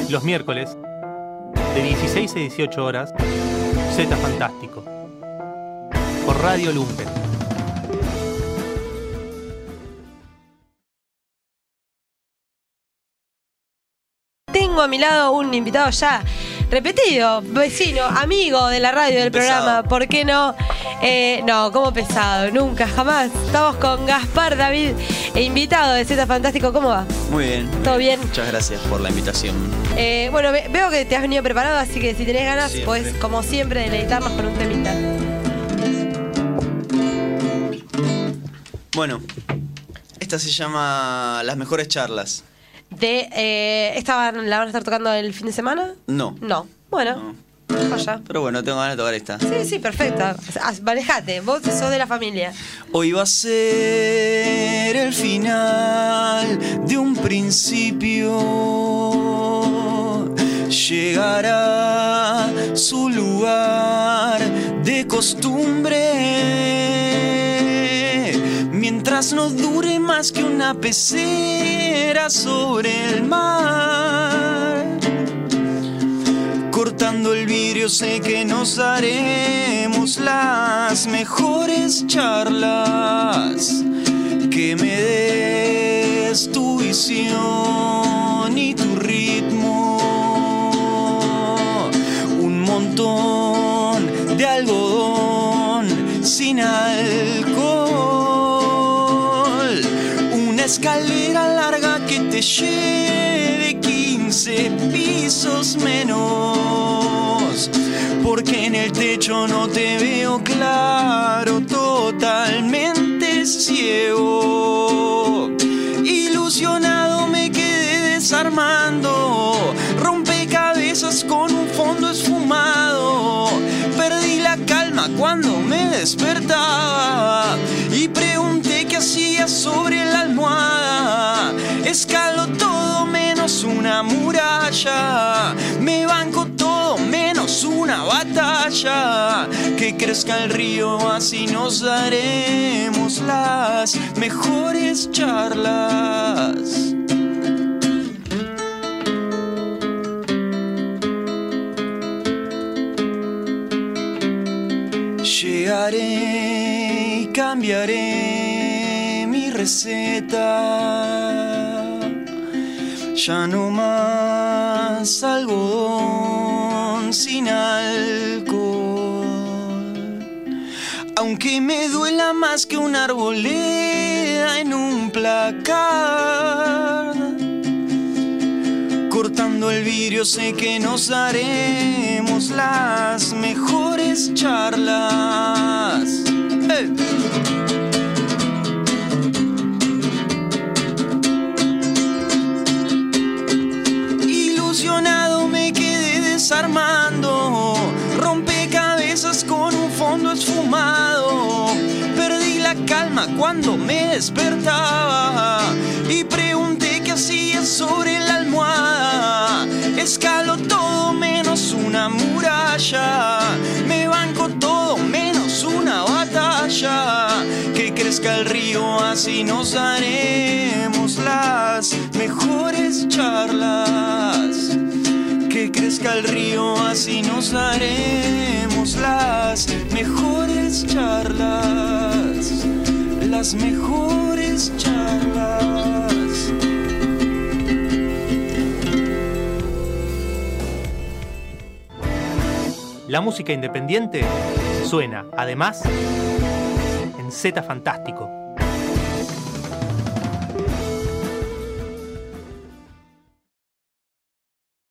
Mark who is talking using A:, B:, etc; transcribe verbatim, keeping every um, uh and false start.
A: Los miércoles, de dieciséis a dieciocho horas, Zeta Fantástico. Por Radio Lumpen.
B: Tengo a mi lado un invitado ya repetido, vecino, amigo de la radio, del
C: Pesado.
B: programa. ¿Por qué no? Eh, no, como pesado, nunca, jamás. Estamos con Gaspar David, e invitado de Zeta Fantástico. ¿Cómo va?
C: Muy bien. muy
B: ¿Todo bien?
C: Muchas gracias por la invitación.
B: Eh, bueno, ve- veo que te has venido preparado, así que si tenés ganas,
C: Siempre.
B: podés, como siempre, deleitarnos con un temita.
C: Bueno, esta se llama Las Mejores Charlas.
B: De, eh, ¿esta van- la van a estar tocando el fin de semana?
C: No.
B: No. Bueno, vaya.
C: Pero bueno, tengo ganas de tocar esta.
B: Sí, sí, perfecto. Ah, manejate, vos sos de la familia.
C: Hoy va a ser el final de un principio. Llegará su lugar de costumbre. Mientras no dure más que una pecera sobre el mar. Cortando el vidrio sé que nos haremos las mejores charlas. Que me des tu visión y tu ritmo. Un montón de algodón sin alcohol. Una escalera larga que te lleve quince pisos menos. Porque en el techo no te veo claro, totalmente ciego. Ilusionado me quedé desarmando rompecabezas con un fondo esfumado. Perdí la calma cuando me despertaba y pregunté qué hacía sobre la almohada. Escalo todo menos una muralla, me banco todo menos una batalla. Que crezca el río, así nos daremos las mejores charlas. Llegaré y cambiaré mi receta. Ya no más algodón sin alcohol. Aunque me duela más que una arboleda en un placar. Cortando el vidrio sé que nos haremos las mejores charlas. ¡Hey! Ilusionado me quedé desarmando rompecabezas con un fondo esfumado. Perdí la calma cuando me despertaba y pregunté qué hacía sobre la almohada. Escalo todo menos una muralla, me banco todo menos una batalla. Que crezca el río, así nos haremos las mejores charlas. Que crezca el río, así nos haremos las mejores charlas. Las mejores charlas.
A: La música independiente suena, además, en Zeta Fantástico.